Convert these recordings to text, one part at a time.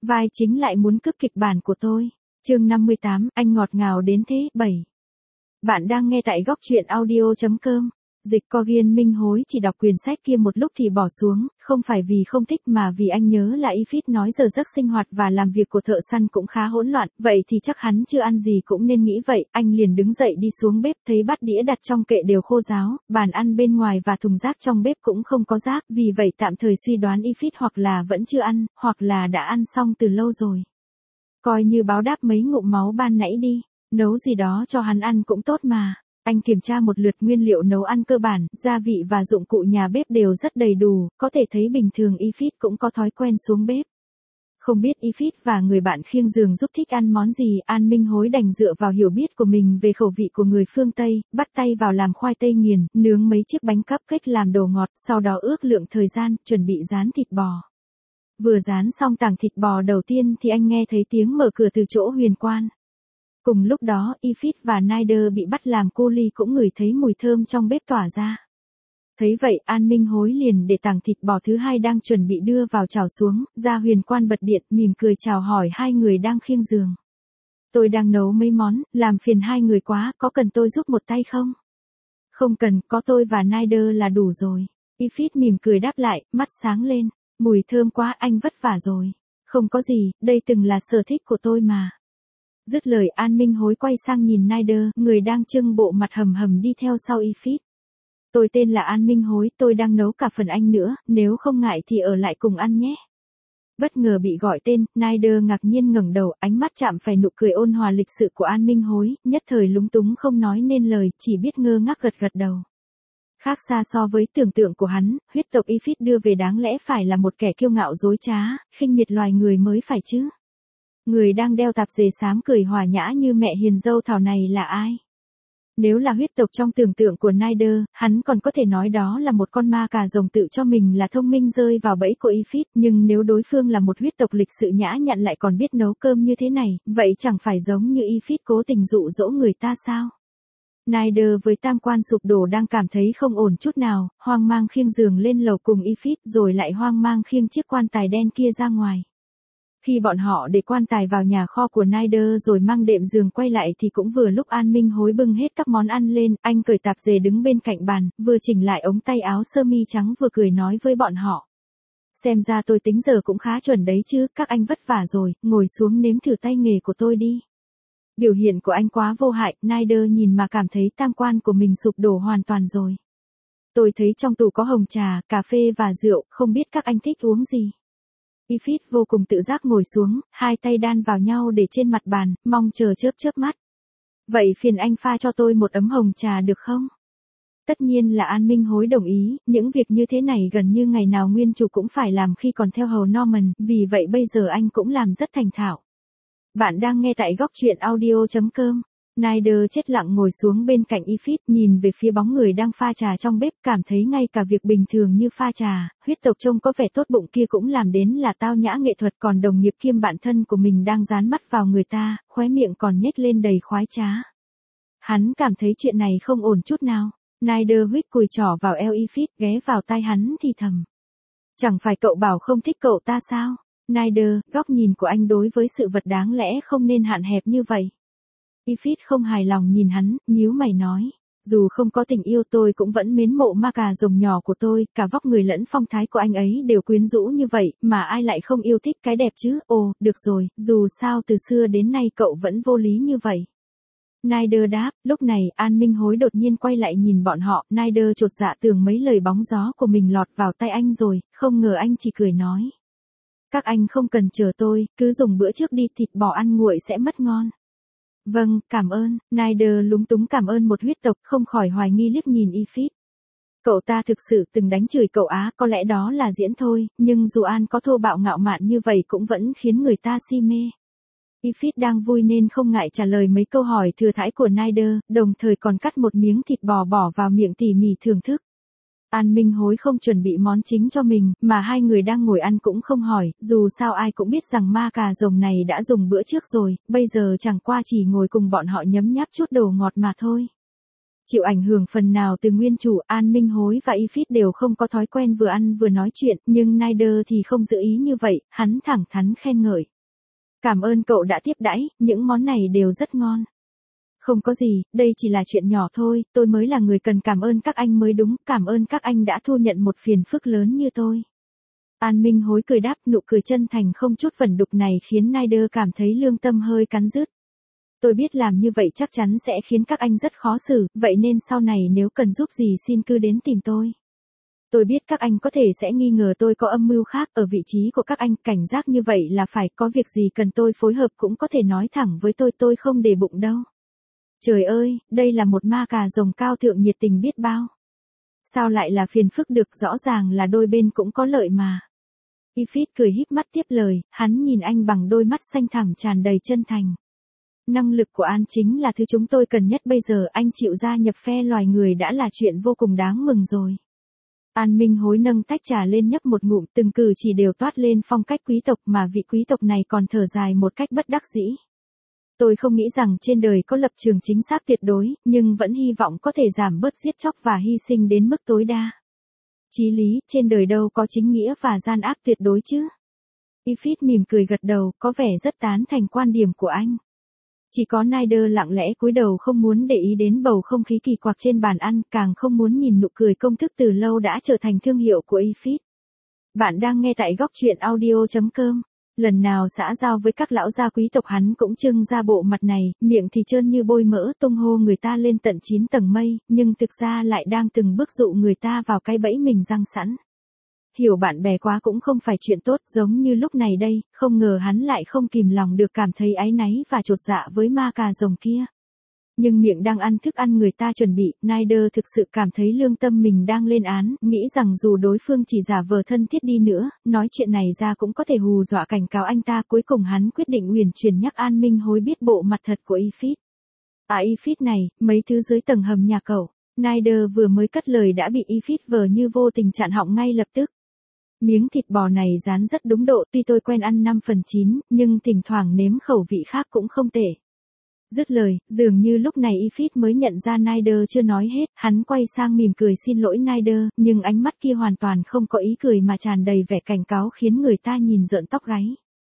Vai chính lại muốn cướp kịch bản của tôi. Chương 58, anh ngọt ngào đến thế. 7. Bạn đang nghe tại góc truyện audio.com. Dịch Cogian Minh hối chỉ đọc quyển sách kia một lúc thì bỏ xuống, không phải vì không thích mà vì anh nhớ là Ifit nói giờ giấc sinh hoạt và làm việc của thợ săn cũng khá hỗn loạn, vậy thì chắc hắn chưa ăn gì cũng nên nghĩ vậy, anh liền đứng dậy đi xuống bếp thấy bát đĩa đặt trong kệ đều khô ráo, bàn ăn bên ngoài và thùng rác trong bếp cũng không có rác, vì vậy tạm thời suy đoán Ifit hoặc là vẫn chưa ăn, hoặc là đã ăn xong từ lâu rồi. Coi như báo đáp mấy ngụm máu ban nãy đi, nấu gì đó cho hắn ăn cũng tốt mà. Anh kiểm tra một lượt nguyên liệu nấu ăn cơ bản, gia vị và dụng cụ nhà bếp đều rất đầy đủ, có thể thấy bình thường Ifit cũng có thói quen xuống bếp. Không biết Ifit và người bạn khiêng giường giúp thích ăn món gì, An Minh hối đành dựa vào hiểu biết của mình về khẩu vị của người phương Tây, bắt tay vào làm khoai tây nghiền, nướng mấy chiếc bánh cupcake làm đồ ngọt, sau đó ước lượng thời gian, chuẩn bị rán thịt bò. Vừa rán xong tảng thịt bò đầu tiên thì anh nghe thấy tiếng mở cửa từ chỗ huyền quan. Cùng lúc đó, Ifit và Nider bị bắt làm cô ly cũng ngửi thấy mùi thơm trong bếp tỏa ra. Thấy vậy, An Minh hối liền để tảng thịt bò thứ hai đang chuẩn bị đưa vào chảo xuống, ra huyền quan bật điện, mỉm cười chào hỏi hai người đang khiêng giường. Tôi đang nấu mấy món, làm phiền hai người quá, có cần tôi giúp một tay không? Không cần, có tôi và Nider là đủ rồi. Ifit mỉm cười đáp lại, mắt sáng lên. Mùi thơm quá, anh vất vả rồi. Không có gì, đây từng là sở thích của tôi mà. Dứt lời An Minh hối quay sang nhìn Nider, người đang trưng bộ mặt hầm hầm đi theo sau Ifit. Tôi tên là An Minh hối, tôi đang nấu cả phần anh nữa, nếu không ngại thì ở lại cùng ăn nhé. Bất ngờ bị gọi tên, Nider ngạc nhiên ngẩng đầu, ánh mắt chạm phải nụ cười ôn hòa lịch sự của An Minh hối, nhất thời lúng túng không nói nên lời, chỉ biết ngơ ngác gật gật đầu. Khác xa so với tưởng tượng của hắn, huyết tộc Ifit đưa về đáng lẽ phải là một kẻ kiêu ngạo dối trá, khinh miệt loài người mới phải chứ. Người đang đeo tạp dề xám cười hòa nhã như mẹ hiền dâu thảo này là ai? Nếu là huyết tộc trong tưởng tượng của Nider, hắn còn có thể nói đó là một con ma cà rồng tự cho mình là thông minh rơi vào bẫy của Ifit, nhưng nếu đối phương là một huyết tộc lịch sự nhã nhặn lại còn biết nấu cơm như thế này, vậy chẳng phải giống như Ifit cố tình dụ dỗ người ta sao? Nider với tam quan sụp đổ đang cảm thấy không ổn chút nào, hoang mang khiêng giường lên lầu cùng Ifit rồi lại hoang mang khiêng chiếc quan tài đen kia ra ngoài. Khi bọn họ để quan tài vào nhà kho của Nider rồi mang đệm giường quay lại thì cũng vừa lúc An Minh hối bưng hết các món ăn lên, anh cởi tạp dề đứng bên cạnh bàn, vừa chỉnh lại ống tay áo sơ mi trắng vừa cười nói với bọn họ. Xem ra tôi tính giờ cũng khá chuẩn đấy chứ, các anh vất vả rồi, ngồi xuống nếm thử tay nghề của tôi đi. Biểu hiện của anh quá vô hại, Nider nhìn mà cảm thấy tam quan của mình sụp đổ hoàn toàn rồi. Tôi thấy trong tủ có hồng trà, cà phê và rượu, không biết các anh thích uống gì. Ifit vô cùng tự giác ngồi xuống, hai tay đan vào nhau để trên mặt bàn, mong chờ chớp mắt. Vậy phiền anh pha cho tôi một ấm hồng trà được không? Tất nhiên là An Minh hối đồng ý, những việc như thế này gần như ngày nào nguyên chủ cũng phải làm khi còn theo hầu Norman, vì vậy bây giờ anh cũng làm rất thành thạo. Bạn đang nghe tại góc truyện audio.com. Nider chết lặng ngồi xuống bên cạnh Ifit, nhìn về phía bóng người đang pha trà trong bếp, cảm thấy ngay cả việc bình thường như pha trà, huyết tộc trông có vẻ tốt bụng kia cũng làm đến là tao nhã nghệ thuật, còn đồng nghiệp kiêm bạn thân của mình đang dán mắt vào người ta, khóe miệng còn nhếch lên đầy khoái trá. Hắn cảm thấy chuyện này không ổn chút nào. Nider huých cùi trỏ vào eo Ifit, ghé vào tai hắn thì thầm. Chẳng phải cậu bảo không thích cậu ta sao? Nider, góc nhìn của anh đối với sự vật đáng lẽ không nên hạn hẹp như vậy. Ifit không hài lòng nhìn hắn, nhíu mày nói. Dù không có tình yêu tôi cũng vẫn mến mộ ma cà rồng nhỏ của tôi, cả vóc người lẫn phong thái của anh ấy đều quyến rũ như vậy, mà ai lại không yêu thích cái đẹp chứ? Ồ, được rồi, dù sao từ xưa đến nay cậu vẫn vô lý như vậy. Nider đáp, lúc này An Minh hối đột nhiên quay lại nhìn bọn họ, Nider chột dạ tưởng mấy lời bóng gió của mình lọt vào tay anh rồi, không ngờ anh chỉ cười nói. Các anh không cần chờ tôi, cứ dùng bữa trước đi, thịt bò ăn nguội sẽ mất ngon. Vâng, cảm ơn. Nider lúng túng cảm ơn một huyết tộc, không khỏi hoài nghi liếc nhìn Ifit. Cậu ta thực sự từng đánh chửi cậu á, có lẽ đó là diễn thôi, nhưng dù An có thô bạo ngạo mạn như vậy cũng vẫn khiến người ta si mê. Ifit đang vui nên không ngại trả lời mấy câu hỏi thừa thãi của Nider, đồng thời còn cắt một miếng thịt bò bỏ vào miệng tỉ mỉ thưởng thức. An Minh hối không chuẩn bị món chính cho mình, mà hai người đang ngồi ăn cũng không hỏi, dù sao ai cũng biết rằng ma cà rồng này đã dùng bữa trước rồi, bây giờ chẳng qua chỉ ngồi cùng bọn họ nhấm nháp chút đồ ngọt mà thôi. Chịu ảnh hưởng phần nào từ nguyên chủ, An Minh hối và Ifit đều không có thói quen vừa ăn vừa nói chuyện, nhưng Nider thì không giữ ý như vậy, hắn thẳng thắn khen ngợi. Cảm ơn cậu đã tiếp đãi, những món này đều rất ngon. Không có gì, đây chỉ là chuyện nhỏ thôi, tôi mới là người cần cảm ơn các anh mới đúng, cảm ơn các anh đã thu nhận một phiền phức lớn như tôi. An Minh Hối cười đáp, nụ cười chân thành không chút vẩn đục này khiến Snyder cảm thấy lương tâm hơi cắn rứt. Tôi biết làm như vậy chắc chắn sẽ khiến các anh rất khó xử, vậy nên sau này nếu cần giúp gì xin cứ đến tìm tôi. Tôi biết các anh có thể sẽ nghi ngờ tôi có âm mưu khác, ở vị trí của các anh cảnh giác như vậy là phải, có việc gì cần tôi phối hợp cũng có thể nói thẳng với tôi không để bụng đâu. Trời ơi, đây là một ma cà rồng cao thượng nhiệt tình biết bao. Sao lại là phiền phức được, rõ ràng là đôi bên cũng có lợi mà. Ifit cười híp mắt tiếp lời, hắn nhìn anh bằng đôi mắt xanh thẳm tràn đầy chân thành. Năng lực của An chính là thứ chúng tôi cần nhất bây giờ, anh chịu gia nhập phe loài người đã là chuyện vô cùng đáng mừng rồi. An Minh Hối nâng tách trà lên nhấp một ngụm, từng cử chỉ đều toát lên phong cách quý tộc mà vị quý tộc này còn thở dài một cách bất đắc dĩ. Tôi không nghĩ rằng trên đời có lập trường chính xác tuyệt đối, nhưng vẫn hy vọng có thể giảm bớt giết chóc và hy sinh đến mức tối đa. Chí lý, trên đời đâu có chính nghĩa và gian ác tuyệt đối chứ. Ifit mỉm cười gật đầu, có vẻ rất tán thành quan điểm của anh. Chỉ có Snyder lặng lẽ cúi đầu không muốn để ý đến bầu không khí kỳ quặc trên bàn ăn, càng không muốn nhìn nụ cười công thức từ lâu đã trở thành thương hiệu của Ifit. Bạn đang nghe tại góc truyện audio.com. Lần nào xã giao với các lão gia quý tộc hắn cũng trưng ra bộ mặt này, miệng thì trơn như bôi mỡ tung hô người ta lên tận 9 tầng mây, nhưng thực ra lại đang từng bước dụ người ta vào cái bẫy mình giăng sẵn. Hiểu bạn bè quá cũng không phải chuyện tốt, giống như lúc này đây, không ngờ hắn lại không kìm lòng được cảm thấy áy náy và chột dạ với ma cà rồng kia. Nhưng miệng đang ăn thức ăn người ta chuẩn bị, Snyder thực sự cảm thấy lương tâm mình đang lên án, nghĩ rằng dù đối phương chỉ giả vờ thân thiết đi nữa, nói chuyện này ra cũng có thể hù dọa cảnh cáo anh ta. Cuối cùng hắn quyết định uyển chuyển nhắc An Minh Hối biết bộ mặt thật của Ifit. Ifit này, mấy thứ dưới tầng hầm nhà cậu. Snyder vừa mới cất lời đã bị Ifit vờ như vô tình chặn họng ngay lập tức. Miếng thịt bò này rán rất đúng độ, tuy tôi quen ăn 5/9, nhưng thỉnh thoảng nếm khẩu vị khác cũng không tệ. Dứt lời, dường như lúc này Ifit mới nhận ra Snyder chưa nói hết, hắn quay sang mỉm cười xin lỗi Snyder, nhưng ánh mắt kia hoàn toàn không có ý cười mà tràn đầy vẻ cảnh cáo khiến người ta nhìn rợn tóc gáy.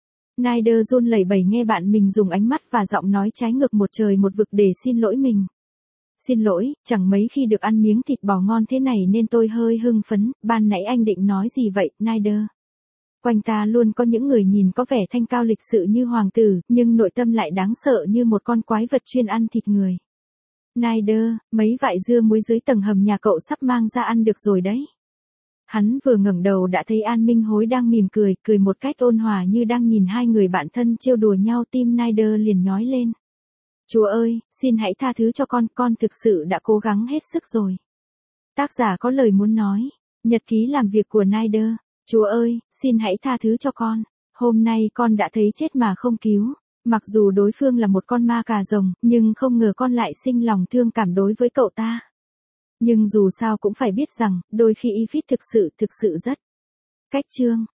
Snyder run lẩy bẩy nghe bạn mình dùng ánh mắt và giọng nói trái ngược một trời một vực để xin lỗi mình. Xin lỗi, chẳng mấy khi được ăn miếng thịt bò ngon thế này nên tôi hơi hưng phấn, ban nãy anh định nói gì vậy, Snyder? Quanh ta luôn có những người nhìn có vẻ thanh cao lịch sự như hoàng tử, nhưng nội tâm lại đáng sợ như một con quái vật chuyên ăn thịt người. Snyder, mấy vại dưa muối dưới tầng hầm nhà cậu sắp mang ra ăn được rồi đấy. Hắn vừa ngẩng đầu đã thấy An Minh Hối đang mỉm cười, cười một cách ôn hòa như đang nhìn hai người bạn thân trêu đùa nhau, tim Snyder liền nhói lên. Chúa ơi, xin hãy tha thứ cho con thực sự đã cố gắng hết sức rồi. Tác giả có lời muốn nói. Nhật ký làm việc của Snyder. Chúa ơi, xin hãy tha thứ cho con. Hôm nay con đã thấy chết mà không cứu. Mặc dù đối phương là một con ma cà rồng, nhưng không ngờ con lại sinh lòng thương cảm đối với cậu ta. Nhưng dù sao cũng phải biết rằng, đôi khi Ifit thực sự rất cách chương.